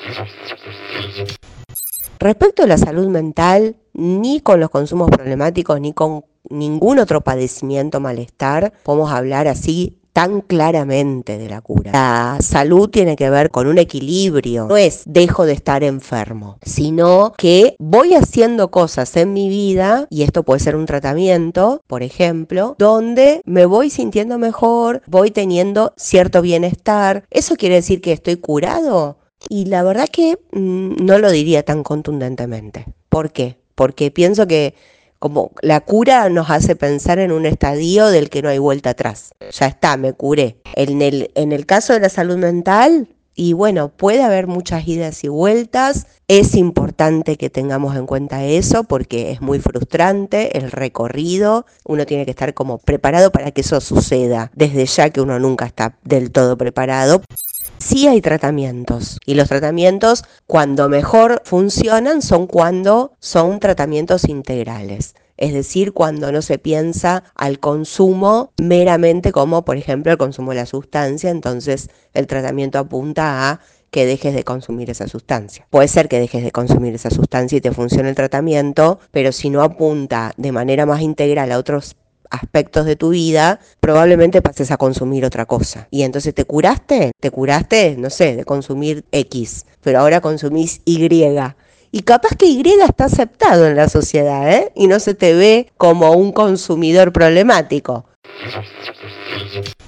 Respecto a la salud mental, ni con los consumos problemáticos, ni con ningún otro padecimiento, malestar, podemos hablar así tan claramente de la cura. La salud tiene que ver con un equilibrio, no es dejo de estar enfermo, sino que voy haciendo cosas en mi vida, y esto puede ser un tratamiento, por ejemplo, donde me voy sintiendo mejor, voy teniendo cierto bienestar. ¿Eso quiere decir que estoy curado? Y la verdad que no lo diría tan contundentemente. ¿Por qué? Porque pienso que como la cura nos hace pensar en un estadio del que no hay vuelta atrás. Ya está, me curé. En el caso de la salud mental, y bueno, puede haber muchas idas y vueltas. Es importante que tengamos en cuenta eso porque es muy frustrante el recorrido. Uno tiene que estar como preparado para que eso suceda. Desde ya que uno nunca está del todo preparado. Sí hay tratamientos, y los tratamientos cuando mejor funcionan son cuando son tratamientos integrales. Es decir, cuando no se piensa al consumo meramente como, por ejemplo, el consumo de la sustancia, entonces el tratamiento apunta a que dejes de consumir esa sustancia. Puede ser que dejes de consumir esa sustancia y te funcione el tratamiento, pero si no apunta de manera más integral a otros aspectos de tu vida, probablemente pases a consumir otra cosa. Y entonces te curaste, no sé, de consumir X, pero ahora consumís Y. Y capaz que Y está aceptado en la sociedad, ¿eh? Y no se te ve como un consumidor problemático.